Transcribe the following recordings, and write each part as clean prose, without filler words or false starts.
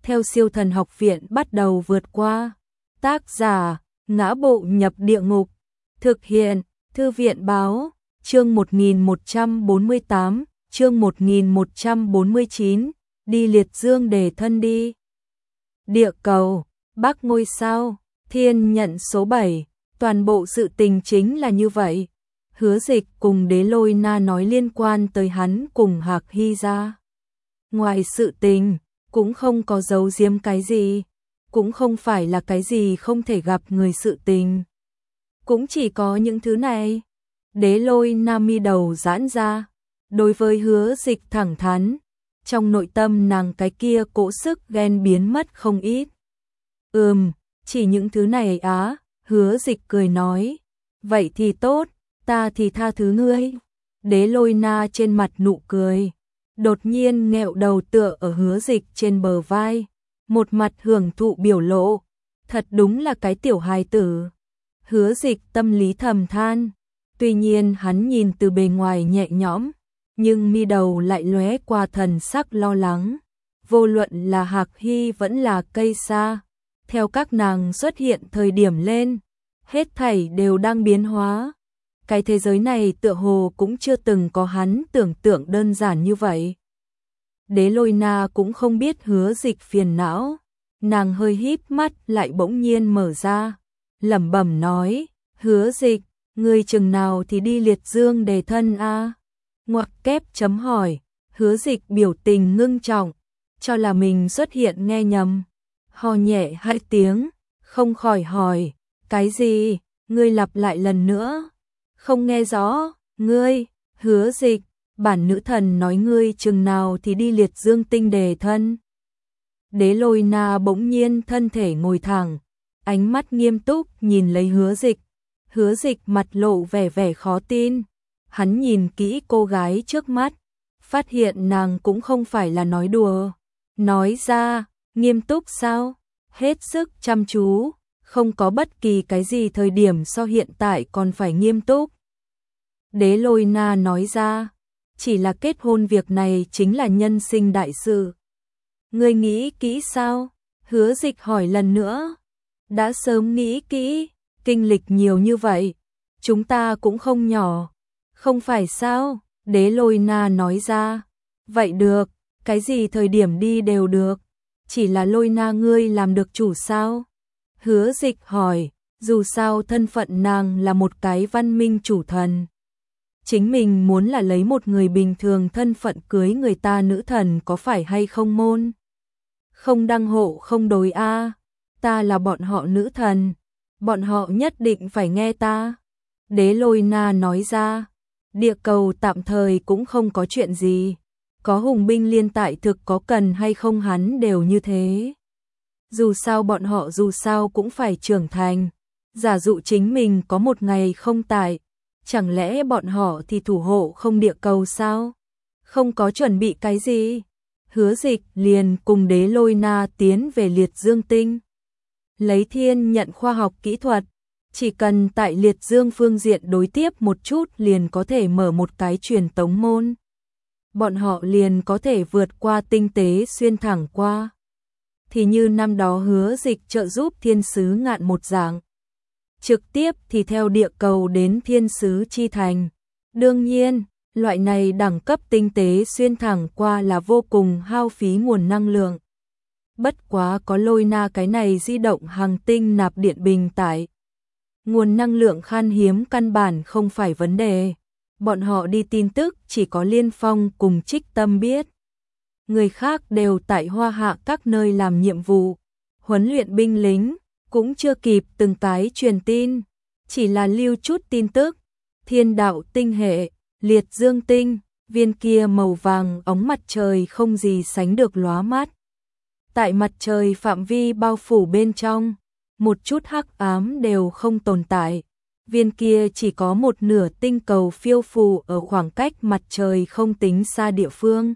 theo Siêu Thần Học Viện bắt đầu vượt qua. Tác giả: Ngã Bộ Nhập Địa Ngục. Thực hiện: Thư viện báo. Chương 1148, chương 1149, đi liệt dương đề thân đi. Địa cầu, Bắc ngôi sao, thiên nhận số 7, toàn bộ sự tình chính là như vậy. Hứa Dịch cùng Đế Lôi Na nói liên quan tới hắn cùng Hạc Hy ra. Ngoài sự tình, cũng không có giấu giếm cái gì, cũng không phải là cái gì không thể gặp người sự tình. Cũng chỉ có những thứ này. Đế Lôi Na mi đầu giãn ra, đối với Hứa Dịch thẳng thắn, trong nội tâm nàng cái kia cỗ sức ghen biến mất không ít. Chỉ những thứ này á, Hứa Dịch cười nói, vậy thì tốt, ta thì tha thứ ngươi. Đế Lôi Na trên mặt nụ cười, đột nhiên nghẹo đầu tựa ở Hứa Dịch trên bờ vai, một mặt hưởng thụ biểu lộ, thật đúng là cái tiểu hài tử. Hứa Dịch tâm lý thầm than, tuy nhiên hắn nhìn từ bề ngoài nhẹ nhõm, nhưng mi đầu lại lóe qua thần sắc lo lắng. Vô luận là Hạc Hy vẫn là Cây Sa, theo các nàng xuất hiện thời điểm lên, hết thảy đều đang biến hóa. Cái thế giới này tựa hồ cũng chưa từng có hắn tưởng tượng đơn giản như vậy. Đế Lôi Na cũng không biết Hứa Dịch phiền não, nàng hơi híp mắt lại bỗng nhiên mở ra, lẩm bẩm nói, Hứa Dịch, ngươi chừng nào thì đi liệt dương đề thân a? Ngoặc kép chấm hỏi. Hứa Dịch biểu tình ngưng trọng, cho là mình xuất hiện nghe nhầm, ho nhẹ hai tiếng, không khỏi hỏi, cái gì? Ngươi lặp lại lần nữa. Không nghe rõ. Ngươi? Hứa Dịch, bản nữ thần nói ngươi chừng nào thì đi liệt dương tinh đề thân. Đế Lôi Na bỗng nhiên thân thể ngồi thẳng, ánh mắt nghiêm túc nhìn lấy Hứa Dịch. Hứa Dịch mặt lộ vẻ khó tin, hắn nhìn kỹ cô gái trước mắt, phát hiện nàng cũng không phải là nói đùa. Nói ra, nghiêm túc sao? Hết sức chăm chú, không có bất kỳ cái gì thời điểm so hiện tại còn phải nghiêm túc. Đế Lôi Na nói ra, chỉ là kết hôn việc này chính là nhân sinh đại sự. Ngươi nghĩ kỹ sao? Hứa Dịch hỏi lần nữa. Đã sớm nghĩ kỹ, kinh lịch nhiều như vậy, chúng ta cũng không nhỏ. Không phải sao? Đế Lôi Na nói ra. Vậy được, cái gì thời điểm đi đều được. Chỉ là Lôi Na ngươi làm được chủ sao? Hứa Dịch hỏi, dù sao thân phận nàng là một cái văn minh chủ thần. Chính mình muốn là lấy một người bình thường thân phận cưới người ta nữ thần có phải hay không môn? Không đăng hộ không đối a, ta là bọn họ nữ thần, bọn họ nhất định phải nghe ta. Đế Lôi Na nói ra, địa cầu tạm thời cũng không có chuyện gì, có hùng binh liên tại thực có cần hay không hắn đều như thế. Dù sao bọn họ dù sao cũng phải trưởng thành, giả dụ chính mình có một ngày không tại, chẳng lẽ bọn họ thì thủ hộ không địa cầu sao? Không có chuẩn bị cái gì. Hứa Dịch liền cùng Đế Lôi Na tiến về liệt dương tinh. Lấy thiên nhận khoa học kỹ thuật, chỉ cần tại liệt dương phương diện đối tiếp một chút liền có thể mở một cái truyền tống môn. Bọn họ liền có thể vượt qua tinh tế xuyên thẳng qua. Thì như năm đó Hứa Dịch trợ giúp thiên sứ ngạn một dạng. Trực tiếp thì theo địa cầu đến thiên sứ chi thành. Đương nhiên, loại này đẳng cấp tinh tế xuyên thẳng qua là vô cùng hao phí nguồn năng lượng. Bất quá có Lôi Na cái này di động hành tinh nạp điện bình tại. Nguồn năng lượng khan hiếm căn bản không phải vấn đề. Bọn họ đi tin tức chỉ có Liên Phong cùng Trích Tâm biết. Người khác đều tại Hoa Hạ các nơi làm nhiệm vụ, huấn luyện binh lính, cũng chưa kịp từng cái truyền tin, chỉ là lưu chút tin tức. Thiên đạo tinh hệ, liệt dương tinh, viên kia màu vàng óng mặt trời không gì sánh được lóa mắt. Tại mặt trời phạm vi bao phủ bên trong, một chút hắc ám đều không tồn tại. Viên kia chỉ có một nửa tinh cầu phiêu phù ở khoảng cách mặt trời không tính xa địa phương.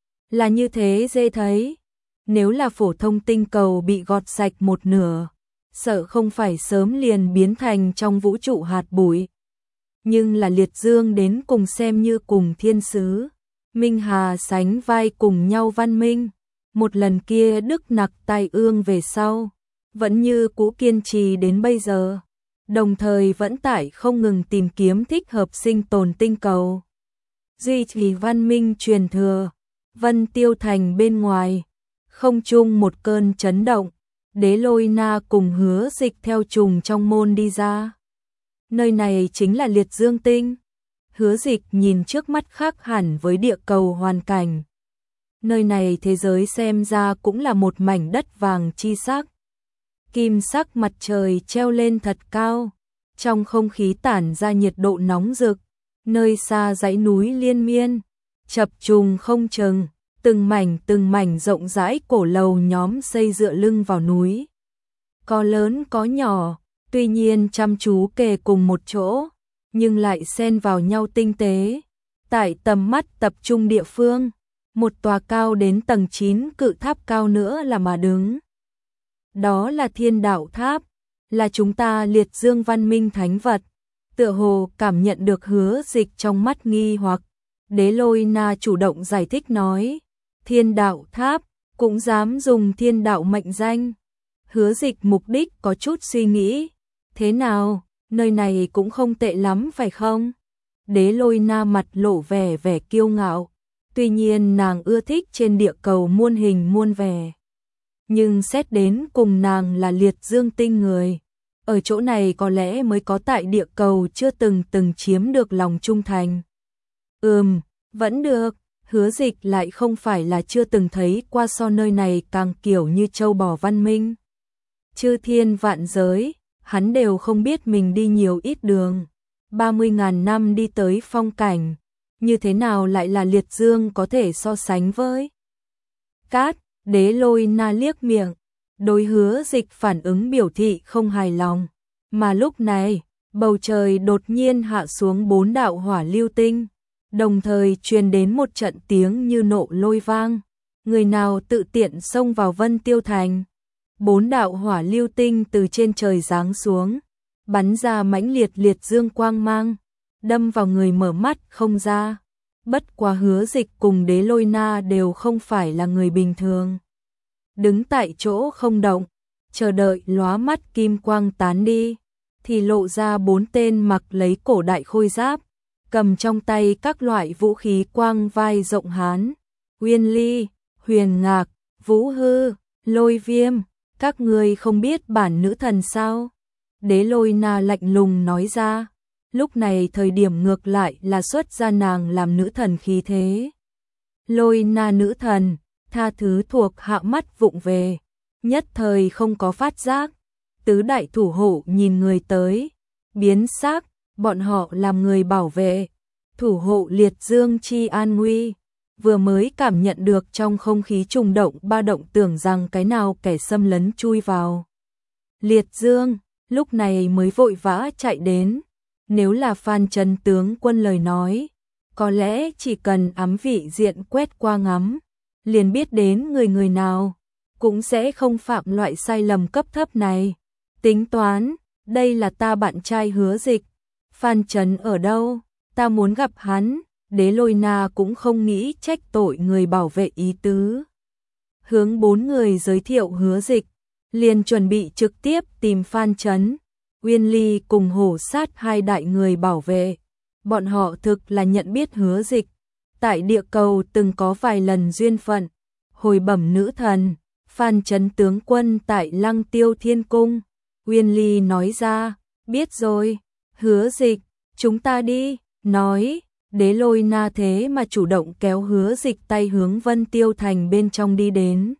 Là như thế dễ thấy. Nếu là phổ thông tinh cầu bị gọt sạch một nửa, sợ không phải sớm liền biến thành trong vũ trụ hạt bụi. Nhưng là liệt dương đến cùng xem như cùng thiên sứ, Minh Hà sánh vai cùng nhau văn minh. một lần kia Đức Nặc tai ương về sau, vẫn như cũ kiên trì đến bây giờ, đồng thời vẫn tại không ngừng tìm kiếm thích hợp sinh tồn tinh cầu. Duy trì văn minh truyền thừa, Vân Tiêu Thành bên ngoài, không trung một cơn chấn động, Đế Lôi Na cùng Hứa Dịch theo trùng trong môn đi ra. Nơi này chính là Liệt Dương Tinh. Hứa Dịch nhìn trước mắt khác hẳn với địa cầu hoàn cảnh. Nơi này thế giới xem ra cũng là một mảnh đất vàng chi sắc. Kim sắc mặt trời treo lên thật cao, trong không khí tản ra nhiệt độ nóng rực, nơi xa dãy núi liên miên, chập trùng không chừng, từng mảnh rộng rãi cổ lầu nhóm xây dựa lưng vào núi. Có lớn có nhỏ, tuy nhiên chăm chú kề cùng một chỗ, nhưng lại xen vào nhau tinh tế. Tại tầm mắt tập trung địa phương, một tòa cao đến tầng 9 cự tháp cao nữa là mà đứng. Đó là Thiên Đạo Tháp, là chúng ta Liệt Dương văn minh thánh vật. Tựa hồ cảm nhận được Hứa Dịch trong mắt nghi hoặc, Đế Lôi Na chủ động giải thích nói, Thiên Đạo Tháp, cũng dám dùng thiên đạo mệnh danh. Hứa Dịch mục đích có chút suy nghĩ, thế nào, nơi này cũng không tệ lắm phải không? Đế Lôi Na mặt lộ vẻ kiêu ngạo, tuy nhiên nàng ưa thích trên địa cầu muôn hình muôn vẻ. Nhưng xét đến cùng nàng là Liệt Dương Tinh người, ở chỗ này có lẽ mới có tại địa cầu chưa từng chiếm được lòng trung thành. Vẫn được, Hứa Dịch lại không phải là chưa từng thấy qua so nơi này càng kiểu như châu bò văn minh. Chư thiên vạn giới, hắn đều không biết mình đi nhiều ít đường. 30.000 năm đi tới phong cảnh, như thế nào lại là Liệt Dương có thể so sánh với. Cát, Đế Lôi Na liếc miệng, đối Hứa Dịch phản ứng biểu thị không hài lòng. Mà lúc này, bầu trời đột nhiên hạ xuống 4 đạo hỏa lưu tinh, đồng thời truyền đến một trận tiếng như nộ lôi vang. Người nào tự tiện xông vào Vân Tiêu Thành? 4 đạo hỏa lưu tinh từ trên trời giáng xuống, bắn ra mãnh liệt dương quang mang, đâm vào người mở mắt không ra. Bất quá Hứa Dịch cùng Đế Lôi Na đều không phải là người bình thường. Đứng tại chỗ không động, chờ đợi lóa mắt kim quang tán đi, thì lộ ra 4 tên mặc lấy cổ đại khôi giáp, cầm trong tay các loại vũ khí quang vai rộng hán. Uyên Ly, Huyền Ngạc, Vũ Hư, Lôi Viêm, các ngươi không biết bản nữ thần sao? Đế Lôi Na lạnh lùng nói ra. Lúc này thời điểm ngược lại là xuất ra nàng làm nữ thần khí thế. Lôi Na nữ thần, tha thứ thuộc hạ mắt vụng về, nhất thời không có phát giác. Tứ đại thủ hộ nhìn người tới, biến sắc, bọn họ làm người bảo vệ, thủ hộ Liệt Dương chi an nguy. Vừa mới cảm nhận được trong không khí trùng động ba động, tưởng rằng cái nào kẻ xâm lấn chui vào Liệt Dương, lúc này mới vội vã chạy đến. Nếu là Phan Trấn tướng quân lời nói, có lẽ chỉ cần ám vị diện quét qua ngắm, liền biết đến người nào, cũng sẽ không phạm loại sai lầm cấp thấp này. Tính toán, đây là ta bạn trai Hứa Dịch, Phan Trấn ở đâu, ta muốn gặp hắn. Đế Lôi Na cũng không nghĩ trách tội người bảo vệ ý tứ. Hướng 4 người giới thiệu Hứa Dịch, liền chuẩn bị trực tiếp tìm Phan Trấn. Uyên Ly cùng Hổ Sát hai đại người bảo vệ, bọn họ thực là nhận biết Hứa Dịch, tại địa cầu từng có vài lần duyên phận. Hồi bẩm nữ thần, Phan Trấn tướng quân tại Lăng Tiêu Thiên Cung. Uyên Ly nói ra, biết rồi, Hứa Dịch, chúng ta đi. Nói, Đế Lôi Na thế mà chủ động kéo Hứa Dịch tay hướng Vân Tiêu Thành bên trong đi đến.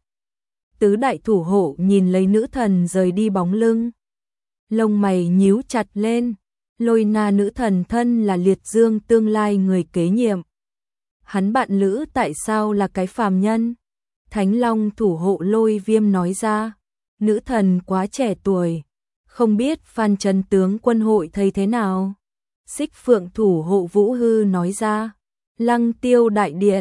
Tứ đại thủ hộ nhìn lấy nữ thần rời đi bóng lưng, lông mày nhíu chặt lên. Lôi Na nữ thần thân là Liệt Dương tương lai người kế nhiệm, hắn bạn lữ tại sao là cái phàm nhân? Thánh Long thủ hộ Lôi Viêm nói ra, nữ thần quá trẻ tuổi, không biết Phan Trấn tướng quân hội thấy thế nào? Xích Phượng thủ hộ Vũ Hư nói ra, Lăng Tiêu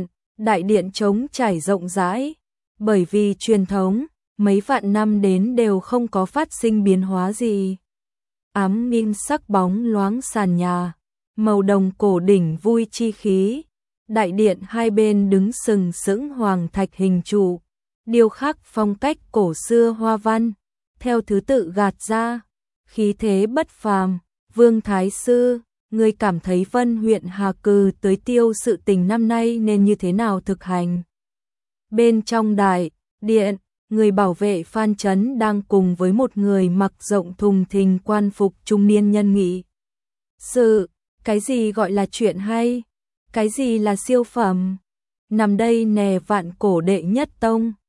đại điện trống trải rộng rãi, bởi vì truyền thống, mấy vạn năm đến đều không có phát sinh biến hóa gì. Ám minh sắc bóng loáng sàn nhà, màu đồng cổ đỉnh vui chi khí, đại điện hai bên đứng sừng sững hoàng thạch hình trụ, điêu khắc phong cách cổ xưa hoa văn, theo thứ tự gạt ra, khí thế bất phàm. Vương Thái Sư, ngươi cảm thấy Vân huyện Hà Cừ tới tiêu sự tình năm nay nên như thế nào thực hành? Bên trong đại điện, người bảo vệ Phan Chấn đang cùng với một người mặc rộng thùng thình quan phục trung niên nhân nghị. Cái gì gọi là chuyện hay? Cái gì là siêu phẩm? Nằm đây nè, vạn cổ đệ nhất tông,